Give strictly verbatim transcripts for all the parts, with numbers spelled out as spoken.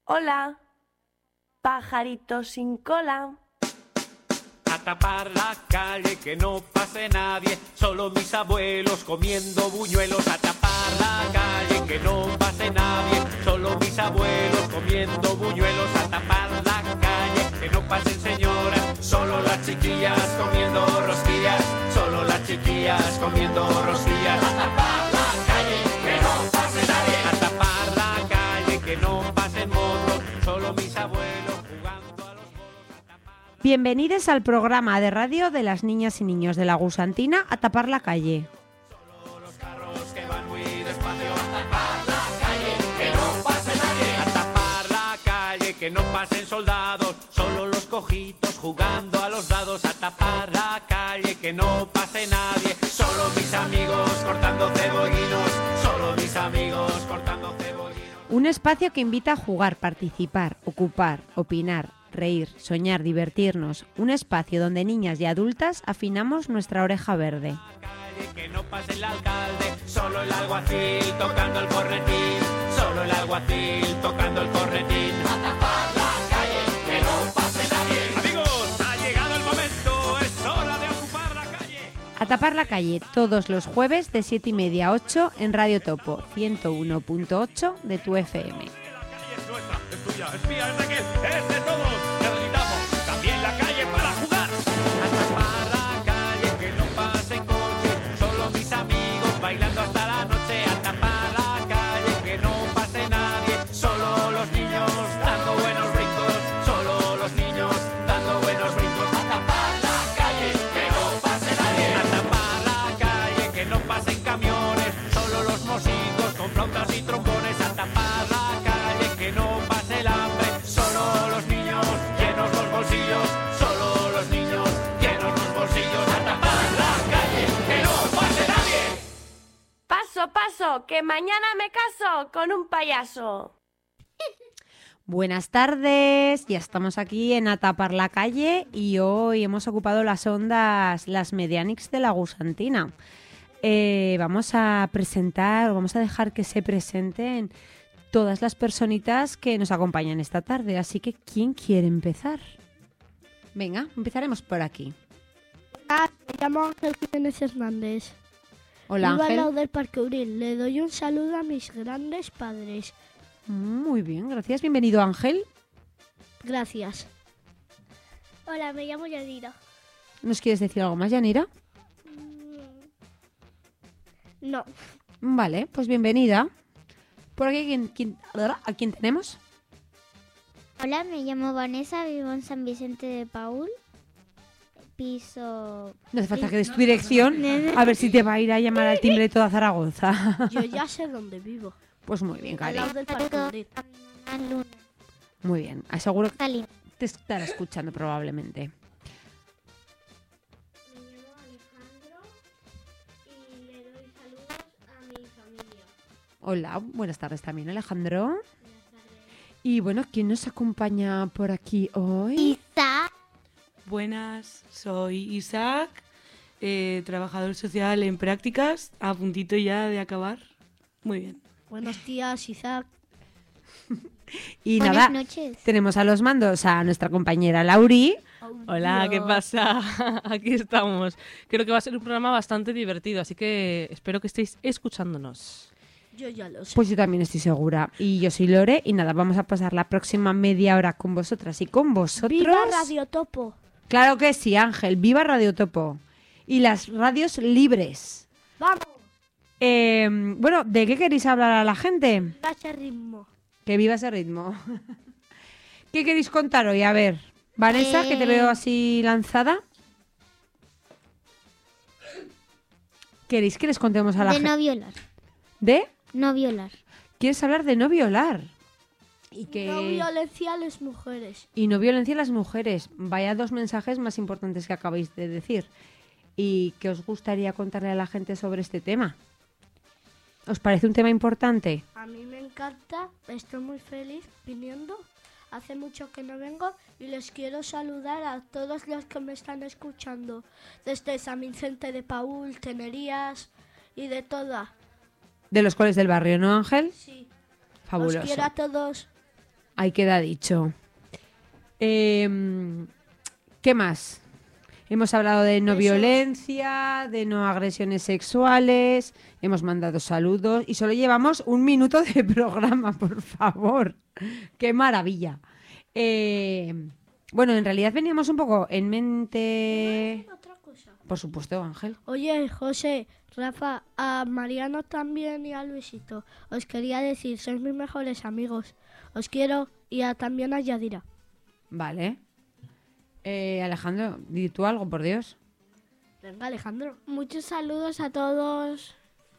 Hola, pajarito sin cola. A tapar la calle, que no pase nadie, solo mis abuelos comiendo buñuelos. A tapar la calle, que no pase nadie, solo mis abuelos comiendo buñuelos. A tapar la calle, que no pasen señoras, solo las chiquillas comiendo rosquillas, solo las chiquillas comiendo rosquillas. A tapar la calle, que no pase nadie, a tapar la calle, que no pasen motos, solo mis abuelos jugando a los bolos. A tapar... Bienvenidos al programa de radio de las niñas y niños de la Gusantina A Tapar la Calle. Solo los carros que van muy despacio. A tapar la calle, que no pase nadie. A tapar la calle, que no pasen soldados, solo los cojitos jugando a los dados. A tapar la calle, que no pase nadie, solo mis amigos cortando cebollinos, solo mis amigos cortando cebollinos. Un espacio que invita a jugar, participar, ocupar, opinar, reír, soñar, divertirnos. Un espacio donde niñas y adultas afinamos nuestra oreja verde. La calle, que no pase el alcalde, solo el alguacil tocando el cornetín, solo el alguacil tocando el cornetín. A tapar la calle, que no pase nadie. Amigos, ha llegado el momento, es hora de ocupar la calle. A Tapar la Calle, todos los jueves de siete y media a ocho en Radio Topo, ciento uno punto ocho de tu F M. La calle es nuestra, es tuya, es mía, es de aquel, es de todos. Necesitamos también la calle para jugar. A tapar la calle, que no pasen coches, solo mis amigos bailando hasta la noche. A tapar la calle, que no pase nadie, solo los niños dando buenos brincos, solo los niños dando buenos brincos. A tapar la calle, que no pase nadie. A tapar la calle, que no pasen camiones, solo los músicos con flautas y trombones. A tapar la calle, que no pase el hambre, solo los niños llenos los bolsillos, solo los niños llenos los bolsillos. A tapar la calle, que no pase nadie. Paso, paso, que mañana me caso con un payaso. Buenas tardes, ya estamos aquí en A Tapar la Calle y hoy hemos ocupado las ondas, las Medianix de la Gusantina. Eh, vamos a presentar, vamos a dejar que se presenten todas las personitas que nos acompañan esta tarde, así que ¿quién quiere empezar? Venga, empezaremos por aquí. Ah, me llamo Ángel Jiménez Hernández. Hola, Vivo al lado Ángel. del Parque Uril. Le doy un saludo a mis grandes padres. Muy bien, gracias. Bienvenido, Ángel. Gracias. Hola, me llamo Yadira. ¿Nos quieres decir algo más, Yanira? No. Vale, pues bienvenida. ¿Por aquí quién, quién- a quién tenemos? Hola, me llamo Vanessa, vivo en San Vicente de Paúl, piso... No hace falta que des tu dirección, a ver si te va a ir a llamar al timbre toda Zaragoza. Yo ya sé dónde vivo. Pues muy bien, Al Cari. lado del Parque Uril. Muy bien, aseguro que Cali. te estará escuchando probablemente. Me llamo Alejandro y le doy saludos a mi familia. Hola, buenas tardes también, Alejandro. Buenas tardes. Y bueno, ¿quién nos acompaña por aquí hoy? Isa. Buenas, soy Isaac, eh, trabajador social en prácticas, a puntito ya de acabar. Muy bien. Buenos días, Isaac. Y Buenas nada, noches. tenemos a los mandos a nuestra compañera Lauri. Hola, ¿qué pasa? Aquí estamos. Creo que va a ser un programa bastante divertido, así que espero que estéis escuchándonos. Yo ya lo sé. Pues yo también estoy segura. Y yo soy Lore y nada, vamos a pasar la próxima media hora con vosotras y con vosotros. ¡Viva Radio Topo! Claro que sí, Ángel. ¡Viva Radio Topo! Y las radios libres. ¡Vamos! Eh, bueno, ¿de qué queréis hablar a la gente? Date ritmo. Que viva ese ritmo. ¿Qué queréis contar hoy? A ver, Vanessa, Eh. que te veo así lanzada. ¿Queréis que les contemos a la De gente? no violar. ¿De? No violar. ¿Quieres hablar de no violar? Y que... No violencia a las mujeres. Y no violencia a las mujeres. Vaya dos mensajes más importantes que acabáis de decir. ¿Y qué os gustaría contarle a la gente sobre este tema? ¿Os parece un tema importante? A mí me encanta. Estoy muy feliz viniendo. Hace mucho que no vengo y les quiero saludar a todos los que me están escuchando. Desde San Vicente de Paúl, Tenerías y de toda. De los coles del barrio, ¿no, Ángel? Sí. Fabuloso. Os quiero a todos. Ahí queda dicho. Eh, ¿Qué más? Hemos hablado de no Besos. violencia, de no agresiones sexuales, hemos mandado saludos y solo llevamos un minuto de programa, por favor. ¡Qué maravilla! Eh, bueno, en realidad veníamos un poco en mente... Otra cosa. Por supuesto, Ángel. Oye, José, Rafa, a Mariano también y a Luisito. Os quería decir, sois mis mejores amigos. Os quiero y a, también a Yadira. Vale. Eh, Alejandro, di tú algo, por Dios. Venga, Alejandro. Muchos saludos a todos.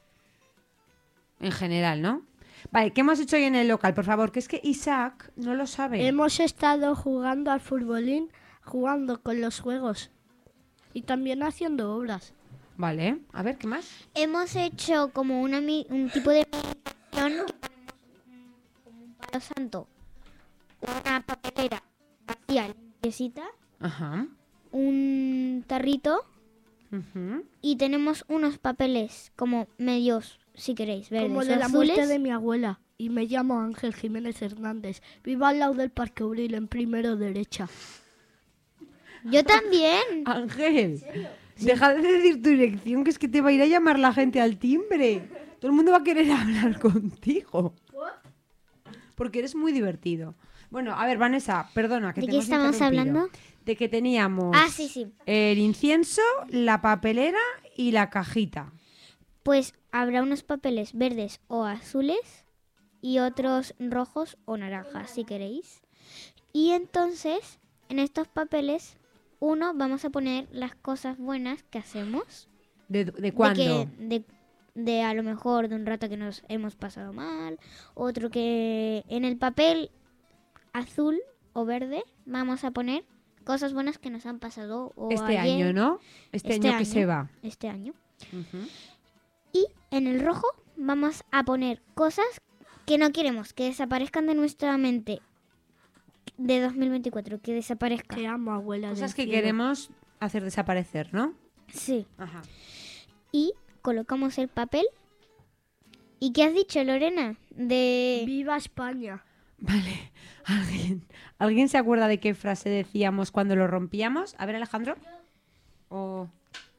En general, ¿no? Vale, ¿qué hemos hecho hoy en el local? Por favor, que es que Isaac no lo sabe. Hemos estado jugando al futbolín, jugando con los juegos y también haciendo obras. Vale, a ver, ¿qué más? Hemos hecho como una, mi- un tipo de meditación, como un palo santo, una papelera vacía, limpiecita, Ajá. un tarrito Ujú. y tenemos unos papeles como medios, si queréis, verdes Como o de la azules. muerte de mi abuela. Y me llamo Ángel Jiménez Hernández. Vivo al lado del Parque Abril, en primero derecha. Yo también. Ángel, deja de decir tu dirección, que es que te va a ir a llamar la gente al timbre. Todo el mundo va a querer hablar contigo. Porque eres muy divertido. Bueno, a ver, Vanessa, perdona que ¿De te qué hemos estamos interrumpido. hablando? De que teníamos Ah, sí, sí. el incienso, la papelera y la cajita. Pues habrá unos papeles verdes o azules y otros rojos o naranjas, si queréis. Y entonces, en estos papeles, uno vamos a poner las cosas buenas que hacemos. ¿De, de cuándo? De, que, de, de a lo mejor de un rato que nos hemos pasado mal. Otro que en el papel azul o verde vamos a poner cosas buenas que nos han pasado. O Este ayer, año, ¿no? Este, este año que año. se va. Este año. Ujú. Y en el rojo vamos a poner cosas que no queremos que desaparezcan de nuestra mente de dos mil veinticuatro, que desaparezca. Te amo, abuela. Cosas del que cielo. queremos hacer desaparecer, ¿no? Sí. Ajá. Y colocamos el papel. ¿Y qué has dicho, Lorena? De... ¡Viva España! Vale. ¿Alguien, ¿Alguien se acuerda de qué frase decíamos cuando lo rompíamos? A ver, Alejandro. O...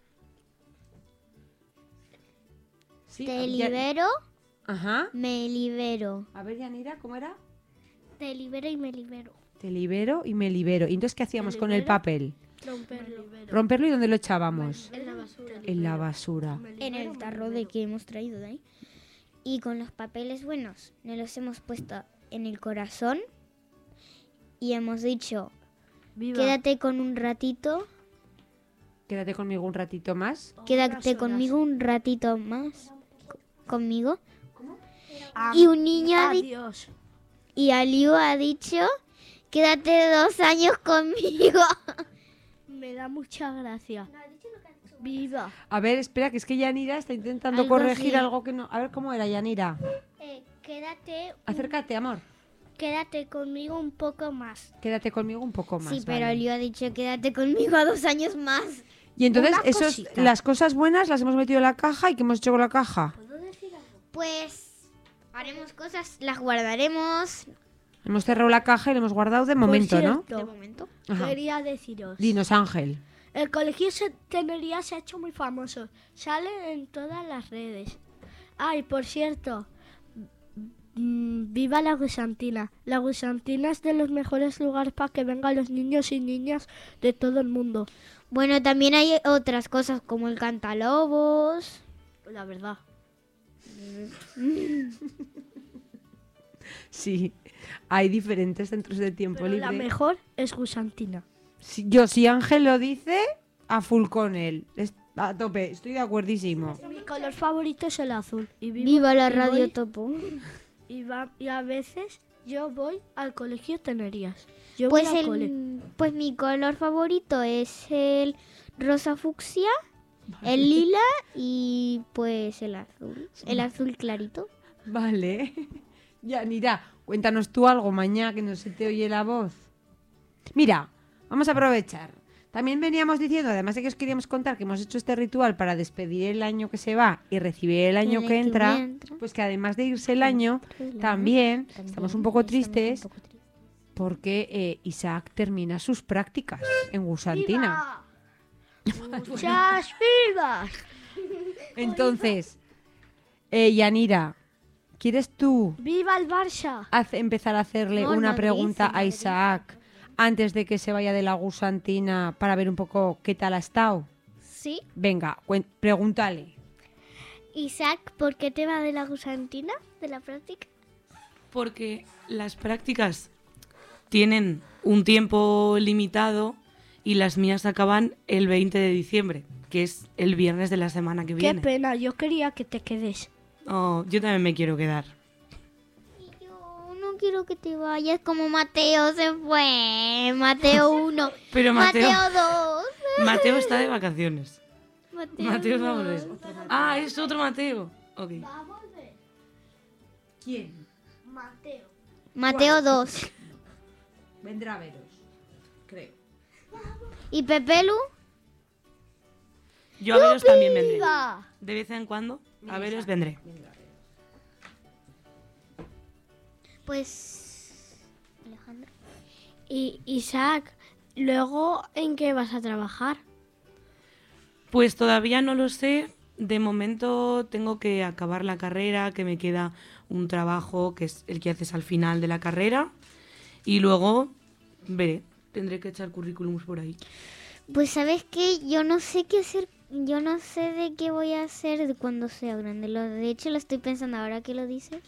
Sí, Te ya- libero, Ajá. me libero. A ver, Yanira, ¿cómo era? Te libero y me libero. Te libero y me libero. ¿Y entonces qué hacíamos con el libero? papel? Romperlo. ¿Romperlo y dónde lo echábamos? En la basura. En la basura. En el tarro de que hemos traído de ahí. Y con los papeles buenos nos los hemos puesto en el corazón. Y hemos dicho, ¡Viva! quédate con un ratito. Quédate conmigo un ratito más. Quédate horas. conmigo un ratito más. co- Conmigo. Am- Y un niño ha di- Adiós. y Aliu ha dicho, quédate dos años conmigo. Me da mucha gracia. ¡Viva! A ver, espera, que es que Yanira está intentando Algo corregir así. algo que no... A ver, ¿cómo era, Yanira? Eh, quédate, Acércate, amor. quédate conmigo un poco más. Quédate conmigo un poco más. Sí, pero vale. Aliu ha dicho, quédate conmigo a dos años más. Y entonces, Una esos, cosita. las cosas buenas las hemos metido en la caja. ¿Y qué hemos hecho con la caja? Pues haremos cosas, las guardaremos Hemos cerrado la caja y la hemos guardado de momento, Por ¿no? cierto, de momento. Ajá. quería deciros. Dinos, Ángel. El colegio se- Tenería se ha hecho muy famoso. Sale en todas las redes. Ay, por cierto. mm, Viva la Gusantina. La Gusantina es de los mejores lugares para que vengan los niños y niñas de todo el mundo. Bueno, también hay otras cosas como el cantalobos. La verdad. Sí, hay diferentes centros de tiempo Pero libre. la mejor es Gusantina. Si- yo, si Ángel lo dice, a full con él. Es- a tope, estoy de acuerdísimo. Mi color favorito es el azul. Y vivo- Viva la y radio voy- topo. Y, va- y a veces yo voy al colegio Tenerías. Yo voy Pues, al cole. el, pues mi color favorito es el rosa fucsia, el lila y pues el azul. El azul clarito. Vale. Yanira, cuéntanos tú algo mañana que no se te oye la voz. Mira, vamos a aprovechar. También veníamos diciendo, además de que os queríamos contar que hemos hecho este ritual para despedir el año que se va y recibir el año El que año que entra, entra. pues que además de irse el año, también estamos un poco tristes porque eh, Isaac termina sus prácticas en Gusantina. ¡Viva! ¡Muchas vivas! Entonces, eh, Yanira, ¿quieres tú ¡Viva el Barça! hace- empezar a hacerle No, una no pregunta dice, a no Isaac antes de que se vaya de la Gusantina para ver un poco qué tal ha estado? Sí. Venga, cuen- pregúntale. Isaac, ¿por qué te va de la gusantina, de la práctica? Porque las prácticas tienen un tiempo limitado y las mías acaban el veinte de diciembre, que es el viernes de la semana que ¡Qué viene. pena! Yo quería que te quedes. Oh, yo también me quiero quedar. Y yo no quiero que te vayas como Mateo se fue. Mateo uno. Pero Mateo, Mateo dos. Mateo está de vacaciones. Mateo, Mateo va a dos. volver. Ah, es otro Mateo. Ok. ¿Quién? Mateo. Mateo dos. Vendrá a veros, creo. ¿Y Pepelu? Yo a veros también vendré. ¡Viva! De vez en cuando, a veros vendré. Pues... Alejandro. Y Isaac, ¿luego en qué vas a trabajar? Pues todavía no lo sé. De momento tengo que acabar la carrera, que me queda un trabajo que es el que haces al final de la carrera. Y luego veré. Tendré que echar currículums por ahí. Pues sabes qué, yo no sé qué hacer, yo no sé de qué voy a hacer cuando sea grande. Lo, de hecho lo estoy pensando ahora que lo dices.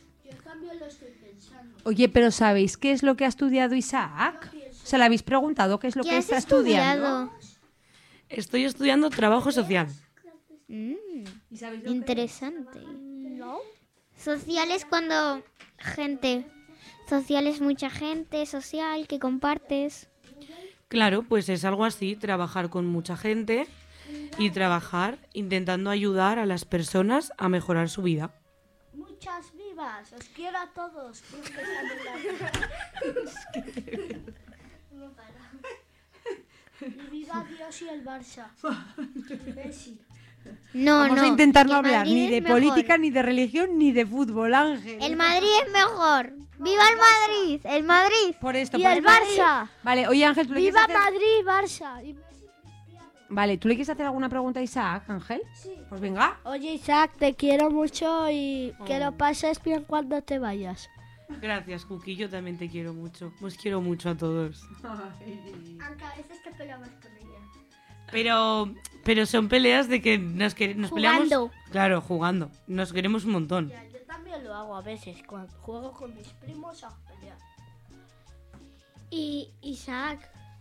Oye, pero ¿sabéis qué es lo que ha estudiado Isaac? ¿Se le habéis preguntado qué es lo ¿Qué que has está estudiando? estudiado? Estoy estudiando trabajo social. Mm, interesante. Social es cuando gente, social es mucha gente, social, que compartes. Claro, pues es algo así, trabajar con mucha gente y trabajar intentando ayudar a las personas a mejorar su vida. ¡Muchas vivas! ¡Os quiero a todos! Y viva Dios y el Barça. Y Messi. No, Vamos no. a intentar no el hablar Madrid ni es de mejor. política, ni de religión, ni de fútbol, Ángel. El Madrid es mejor. ¡Viva el Madrid! ¡El Madrid! Por esto, Y por el esto. Barça. Vale, oye Ángel, ¿tú le ¡Viva quieres hacer... Madrid y Barça! Y- Vale, ¿tú le quieres hacer alguna pregunta a Isaac, Ángel? Sí. Pues venga. Oye, Isaac, te quiero mucho y que lo pases bien cuando te vayas. Gracias, Cookie, yo también te quiero mucho. Os quiero mucho a todos. Aunque a veces te peleabas con ella. Pero, pero son peleas de que nos, que, nos Jugando. peleamos. Claro, jugando. Nos queremos un montón. Ya, yo también lo hago a veces cuando juego con mis primos a pelear. Y Isaac,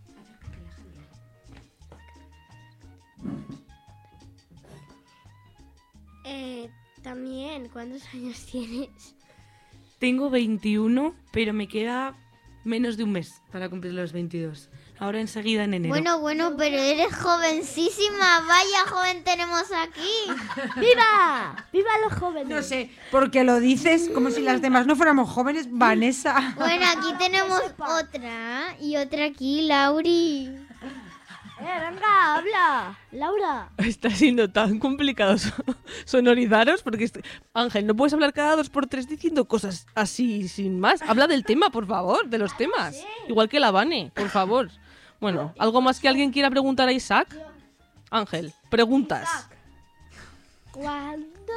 eh, también, ¿cuántos años tienes? Tengo veintiuno, pero me queda menos de un mes para cumplir los veintidós. Ahora enseguida en enero. Bueno, bueno, pero eres jovencísima. Vaya joven tenemos aquí. ¡Viva! ¡Viva los jóvenes! No sé, porque lo dices como si las demás no fuéramos jóvenes, Vanessa. Bueno, aquí tenemos otra. Y otra aquí, Lauri. ¡Eh, venga, habla! ¡Laura! Está siendo tan complicado so- sonorizaros porque est- Ángel, no puedes hablar cada dos por tres diciendo cosas así sin más. Habla del tema, por favor, de los temas. Igual que la Vane, por favor. Bueno, ¿algo más que alguien quiera preguntar a Isaac? Ángel, preguntas. ¿Cuándo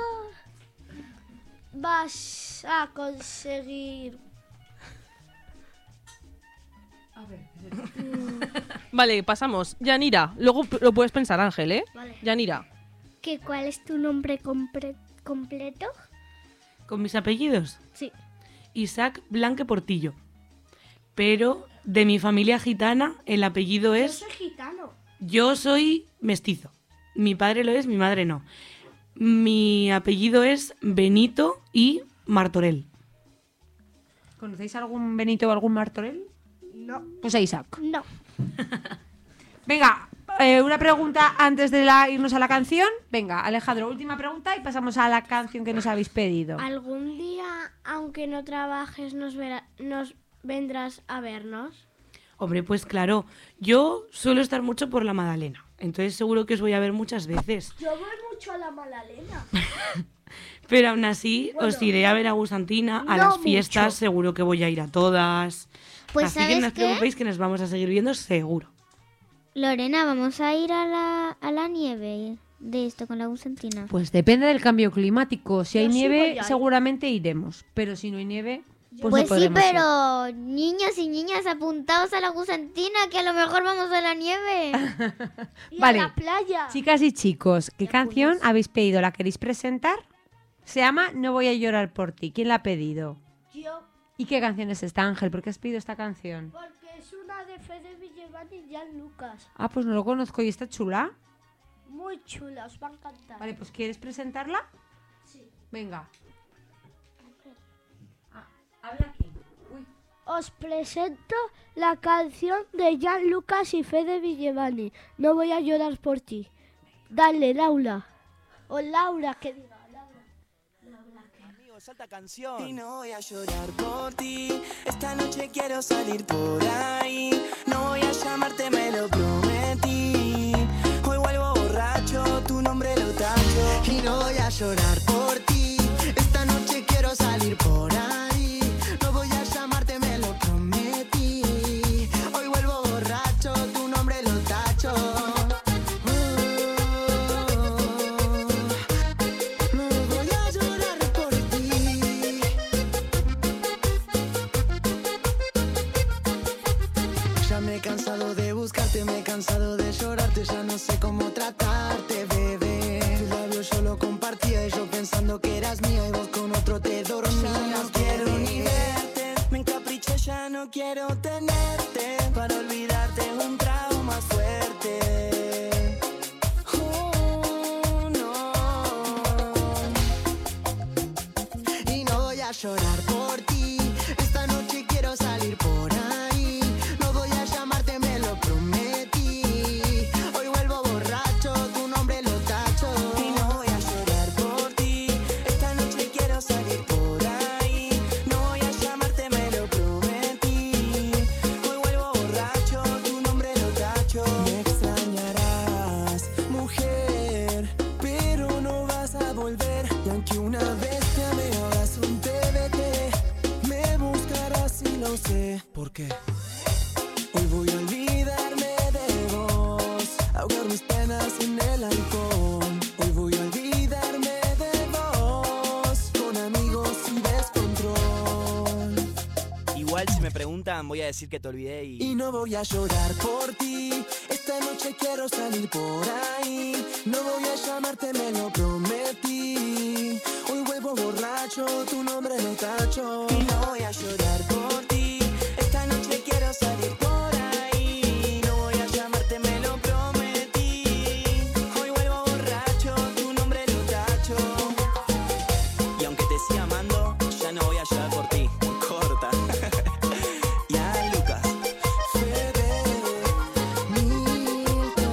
vas a conseguir? Vale, pasamos. Yanira, luego p- lo puedes pensar, Ángel, ¿eh? Vale. Yanira. ¿Qué, ¿Cuál es tu nombre compre- completo? ¿Con mis apellidos? Sí. Isaac Blanque Portillo. Pero de mi familia gitana, el apellido Yo es... soy gitano. Yo soy mestizo. Mi padre lo es, mi madre no. Mi apellido es Benito y Martorell. ¿Conocéis algún Benito o algún Martorell? No. Pues a Isaac. No. Venga, eh, una pregunta antes de la- irnos a la canción. Venga, Alejandro, última pregunta y pasamos a la canción que nos habéis pedido. ¿Algún día, aunque no trabajes, nos, verá- nos vendrás a vernos? Hombre, pues claro, yo suelo estar mucho por la Madalena. Entonces seguro que os voy a ver muchas veces. Yo voy mucho a la Malalena. Pero aún así os iré a ver a Gusantina. A no las fiestas mucho. seguro que voy a ir a todas. Pues Así que ¿sabes no os qué? preocupéis que nos vamos a seguir viendo seguro. Lorena, vamos a ir a la, a la nieve de esto con la gusantina. Pues depende del cambio climático. Si hay Yo sí voy nieve, a ir. seguramente iremos. Pero si no hay nieve, pues, Pues, no sí, podremos ir. pero niños y niñas apuntados a la gusantina, que a lo mejor vamos a la nieve. Y Vale. a la playa. Chicas y chicos, ¿qué canción habéis pedido? ¿La queréis presentar? Se llama No voy a llorar por ti. ¿Quién la ha pedido? Yo, ¿Y qué canción es esta, Ángel? ¿Por qué has pedido esta canción? porque es una de Fede Villevani y Jan Lucas. Ah, pues no lo conozco. ¿Y está chula? Muy chula, os va a encantar. Vale, pues ¿quieres presentarla? Sí. Venga. Ah, habla aquí. Uy. Os presento la canción de Jan Lucas y Fede Villevani. No voy a llorar por ti. Dale, Laura. O Laura, que diga. Salta canción. Y no voy a llorar por ti. Esta noche quiero salir por ahí. No voy a llamarte, me lo prometí. Hoy vuelvo borracho, tu nombre lo tacho. Y no voy a llorar por ti. Esta noche quiero salir por ahí. No voy a llamarte, me lo prometí. Hoy vuelvo borracho, tu nombre lo tacho. Me he cansado de buscarte, me he cansado de llorarte, ya no sé cómo tratarte, bebé. Tus labios yo lo compartía y yo pensando que eras mía y vos con otro te dormías. Ya no quiero ni verte, me encapriché, ya no quiero tenerte. Para olvidarte es un trauma fuerte. Oh, no. Y no voy a llorar por ti, esta noche quiero salir por ahí. ¿Por qué? Hoy voy a olvidarme de vos, ahogar mis penas en el alcohol. Hoy voy a olvidarme de vos, con amigos y descontrol. Igual si me preguntan voy a decir que te olvidé y... Y no voy a llorar por ti, esta noche quiero salir por ahí. No voy a llamarte, me lo prometí. Hoy vuelvo borracho, tu nombre lo tacho. Y no voy a llorar por ti. Quiero salir por ahí, no voy a llamarte, me lo prometí. Hoy vuelvo borracho, tu nombre lo tacho. Y aunque te siga amando, ya no voy a llorar por ti. Corta. Ya, Lucas. Fede, Milton.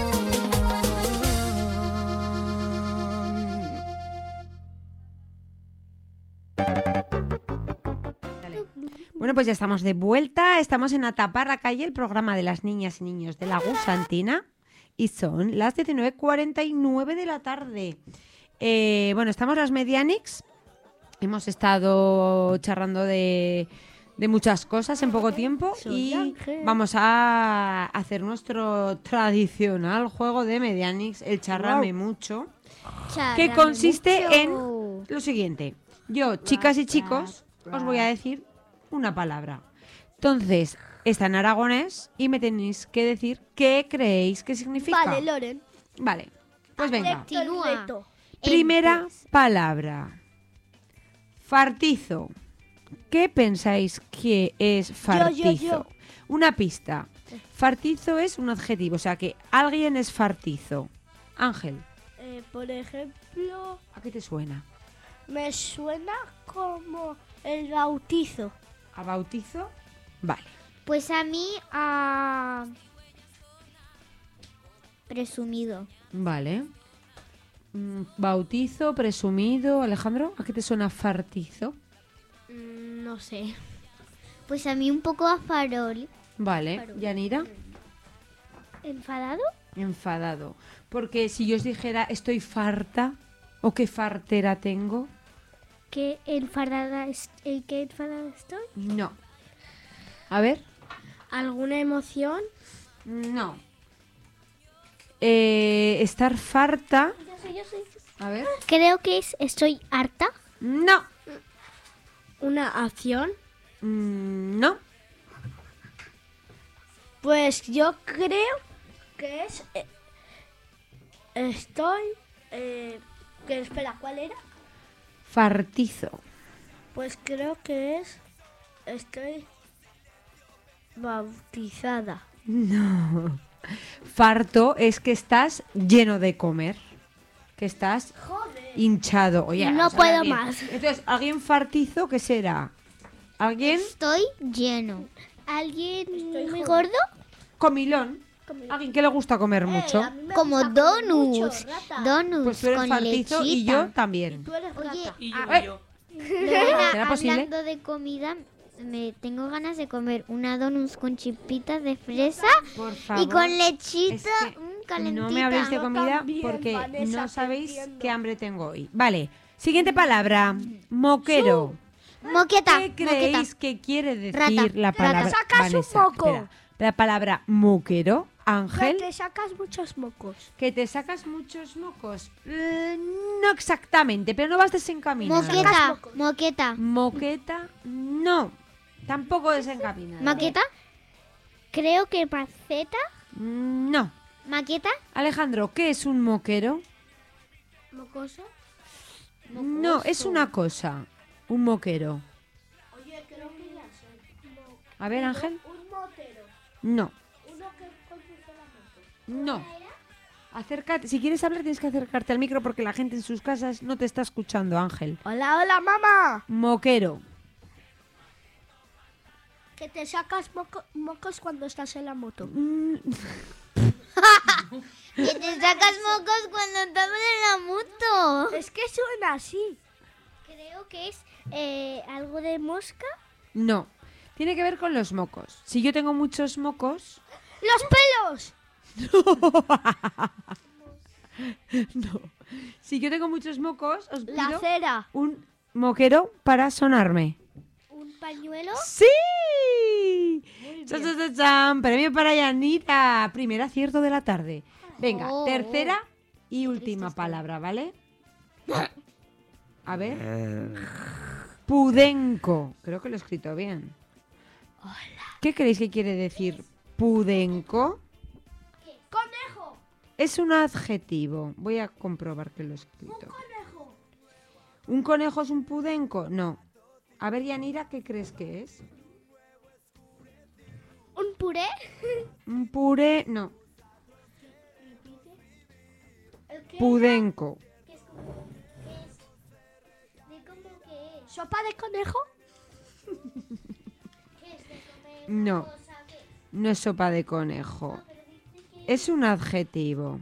Bueno, pues ya estamos de vuelta. Estamos en Atapar la Calle, el programa de las niñas y niños de la Gusantina. Y son las diecinueve cuarenta y nueve de la tarde. Eh, bueno, estamos las Medianics. Hemos estado charlando de, de muchas cosas en poco tiempo. Soy Y Ángel. vamos a hacer nuestro tradicional juego de Medianics, el charrame mucho. Que Chárrame consiste mucho. en lo siguiente. Yo, chicas y chicos, os voy a decir una palabra. Entonces, está en aragonés y me tenéis que decir qué creéis que significa. Vale, Loren. Vale, pues venga. Acepto el Continúa. reto. Primera Empieza. palabra. Fartizo. ¿Qué pensáis que es fartizo? yo. Una pista. Fartizo es un adjetivo, o sea que alguien es fartizo. Ángel, Eh, por ejemplo, ¿a qué te suena? me suena como el bautizo. ¿A bautizo? Vale. Pues a mí, a... presumido. Vale. Mm, Bautizo, presumido. Alejandro, ¿a qué te suena fartizo? Mm, no sé. Pues a mí un poco a farol. Vale. Farol. Yanira, ¿Enfadado? enfadado. Porque si yo os dijera estoy farta o qué fartera tengo, ¿Qué enfadada es, ¿En qué enfadada estoy? no. A ver. ¿Alguna emoción? No. Eh, estar farta. A ver. Creo que es estoy harta. No. ¿Una acción? Mm, no. Pues yo creo que es... eh, estoy... eh, que espera, ¿cuál era? Fartizo. Pues creo que es... Estoy bautizada. No. Farto es que estás lleno de comer. Que estás hinchado. Oye, No o sea, puedo alguien- más. Entonces, ¿alguien fartizo qué será? ¿Alguien Estoy lleno. ¿Alguien muy gordo? comilón? ¿Alguien que le gusta comer mucho? a mí me Como gusta comer donuts. mucho, rata. Donuts Pues tú eres con fartizo y lechita. yo también. Tú eres Oye, rata. Y yo, Ah, y yo. Lorena, ¿Será posible? hablando de comida, me tengo ganas de comer una donuts con chipitas de fresa Por favor. y con lechita Es que mm, calentita. no me habléis de Yo comida también, porque Vanessa, no te sabéis entiendo. qué hambre tengo hoy. Vale, siguiente palabra. Moquero. Moqueta, ¿Qué creéis moqueta. que quiere decir Rata, la rata. palabra? Sacas un Vanessa, moco. espera. La palabra moquero, Que Ángel. te sacas muchos mocos. ¿Que te sacas muchos mocos? Eh, no exactamente, pero no vas desencaminado. Moqueta, mocos. moqueta. Moqueta, no. Tampoco desencaminado. ¿Maqueta? Creo que maceta. No. ¿Maqueta? Alejandro, ¿qué es un moquero? ¿Mocoso? No, es una cosa. Un moquero. Oye, creo que ya sé. A ver, Ángel. Un motero. No. Uno que conduce la moto. No. Acércate. Si quieres hablar, tienes que acercarte al micro porque la gente en sus casas no te está escuchando, Ángel. Hola, hola, mamá. Moquero. Que te sacas moco- mocos cuando estás en la moto. Mm, Que te sacas mocos cuando estás en la moto. Es que suena así. Creo que es eh, algo de mosca. No. Tiene que ver con los mocos. Si yo tengo muchos mocos... ¡Los pelos! No. Si yo tengo muchos mocos, os La pido cera. un moquero para sonarme. Un pañuelo. ¡Sí! ¡Chan, chan, chan, chan! Premio para Yanira. Primer acierto de la tarde. Venga, Oh, tercera y última palabra, ¿vale? A ver. Pudenco. Creo que lo he escrito bien. ¿Qué creéis que quiere decir pudenco? ¡Conejo! Es un adjetivo. Voy a comprobar que lo he escrito. ¿Un conejo es un pudenco? No. A ver, Yanira, ¿qué crees que es? Un puré. Un puré, no. Pudenco. ¿De cómo que es? ¿Sopa de conejo? ¿Qué es de comer? No, no es sopa de conejo. Es un adjetivo.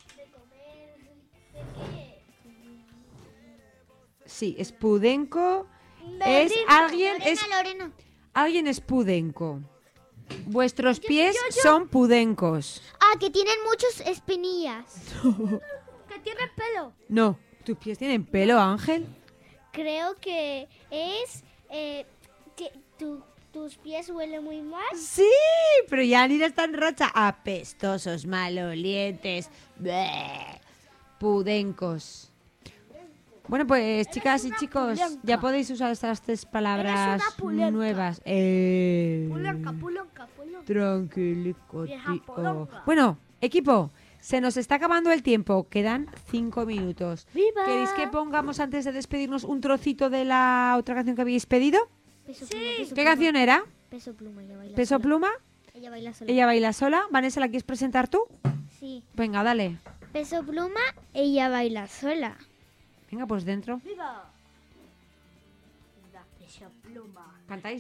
Sí, es pudenco. Es alguien, es Lorena, Lorena. alguien es pudenco. Vuestros pies son pudencos. Ah, que tienen muchas espinillas. Que tiene pelo. No, tus pies tienen pelo, Ángel. Creo que es eh, que tu- tus pies huelen muy mal. Sí, pero Yanira está en racha. Apestosos, malolientes. Bleh. Pudencos. Bueno, pues chicas y chicos, pulenca. ya podéis usar estas tres palabras Eres una pulenca. nuevas. Eh, Pulanca, pulanca, pulanca. tranquilico, Vieja tío. polonga. Bueno, equipo, se nos está acabando el tiempo. Quedan cinco minutos. ¡Viva! ¿Queréis que pongamos antes de despedirnos un trocito de la otra canción que habéis pedido? Peso pluma, peso ¿Qué pluma. canción era? Peso pluma, ella baila ¿Peso sola. pluma? Ella baila sola. Ella baila sola. Vanessa, ¿la quieres presentar tú? Sí. Venga, dale. Peso pluma, ella baila sola. Venga, pues dentro. ¡Viva! La peso pluma. ¿Cantáis?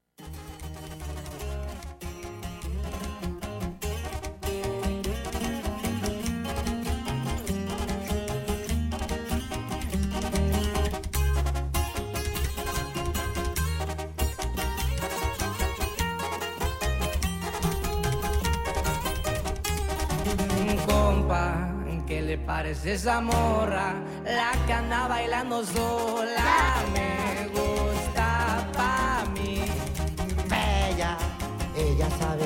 Compa, ¿qué le parece esa morra? La que anda bailando sola me gusta pa' mí. Bella,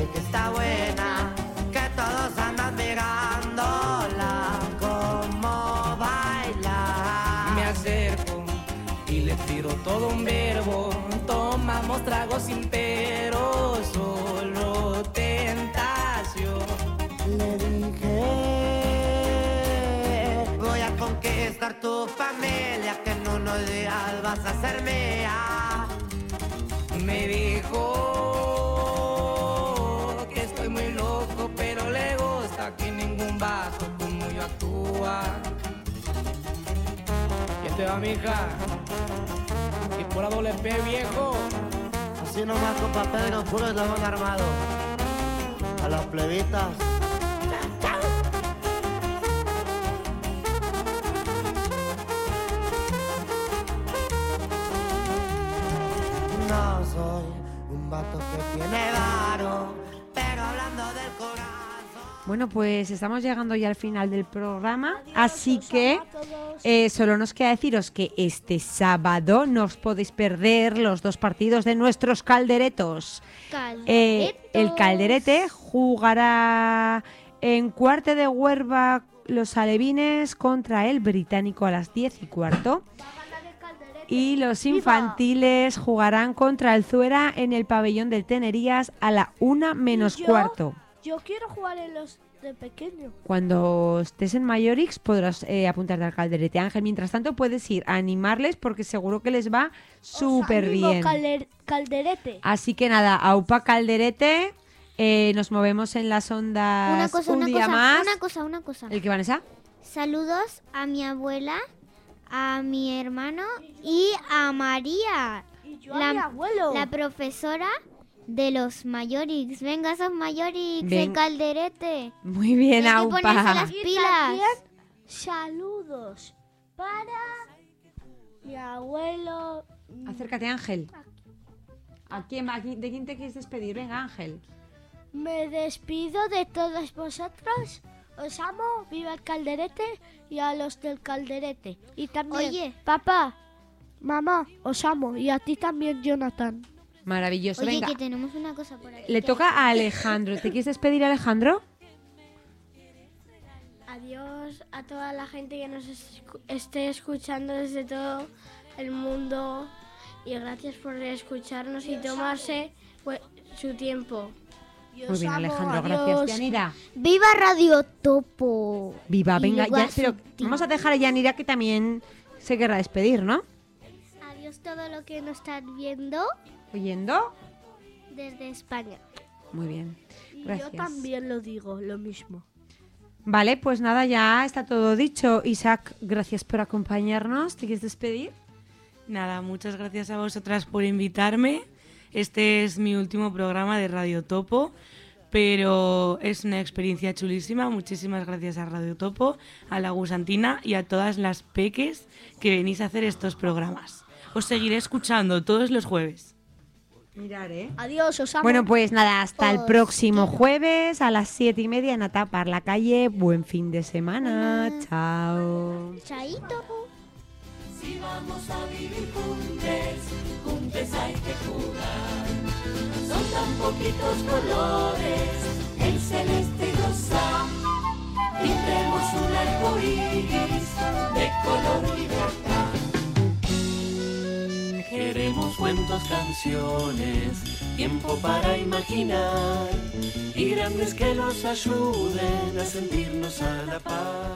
sabe que está buena, que todos andan mirándola como baila. Me acerco y le tiro todo un verbo. Tomamos tragos sin pero, solo tentación. Le dije, voy a conquistar tu familia, que en unos días vas a ser mía. Me dijo que estoy muy loco, pero le gusta que ningún vato como yo actúa. ¿Quién te va, mija? Y por la doble P, viejo. Así nomás, compa Pedro, puro eslabón armado. A las plebitas. No soy un vato que tiene varo, pero hablando del corazón. Bueno, pues estamos llegando ya al final del programa, así que eh, solo nos queda deciros que este sábado no os podéis perder los dos partidos de nuestros calderetos. Eh, el Calderete jugará en Cuarte de Huerva los alevines contra el Británico a las diez y cuarto. Y los infantiles jugarán contra el Zuera en el pabellón del Tenerías a la una menos ¿Y yo? cuarto. Yo quiero jugar en los de pequeño. Cuando estés en Mayorix podrás eh, apuntarte al Calderete, Ángel. Mientras tanto puedes ir a animarles porque seguro que les va súper bien. Calder, calderete. Así que nada, aupa Calderete, eh, nos movemos en las ondas Una cosa, un una día cosa, más. una cosa, una cosa. ¿El que, Vanessa? Saludos a mi abuela, a mi hermano y a María, Y yo a mi abuelo. la profesora de los Mayorix. Venga, esos Mayorix, Ven. el Calderete. Muy bien, Hay que ponerse aupa. las Y pilas. también saludos para mi abuelo. Acércate, Ángel. ¿A quién, a quién- ¿De quién te quieres despedir? Venga, Ángel. Me despido de todos vosotros. Os amo, viva el Calderete y a los del Calderete. Y también, Oye. papá, mamá, os amo. Y a ti también, Jonathan. Maravilloso, Oye, venga. que tenemos una cosa por aquí. Le que- toca a Alejandro. ¿Te quieres despedir, Alejandro? Adiós a toda la gente que nos escu- esté escuchando desde todo el mundo y gracias por escucharnos y tomarse pues, su tiempo. Y Muy os bien, amo, Alejandro, adiós. gracias. Yanira. ¡Viva Radio Topo! Viva, Y venga. luego Ya, a pero su tío. vamos a dejar a Yanira que también se querrá despedir, ¿no? Adiós todo lo que nos están viendo ¿Oyendo? desde España. Muy bien. Y Gracias. yo también lo digo, lo mismo. Vale, pues nada, ya está todo dicho. Isaac, gracias por acompañarnos. ¿Te quieres despedir? Nada, muchas gracias a vosotras por invitarme. Este es mi último programa de Radio Topo, pero es una experiencia chulísima. Muchísimas gracias a Radio Topo, a la Gusantina y a todas las peques que venís a hacer estos programas. Os seguiré escuchando todos los jueves. Miraré. Adiós, os amo. Bueno, pues nada, hasta el Os próximo quiero. jueves a las siete y media en Atapar la Calle. Buen fin de semana. Hola. Chao. Chaito. Si vamos a vivir juntos, juntos hay que jugar. Son tan poquitos colores, el celeste y rosa. Pintemos un arco iris de color libertad. Queremos cuentos, canciones, tiempo para imaginar y grandes que nos ayuden a sentirnos a la paz.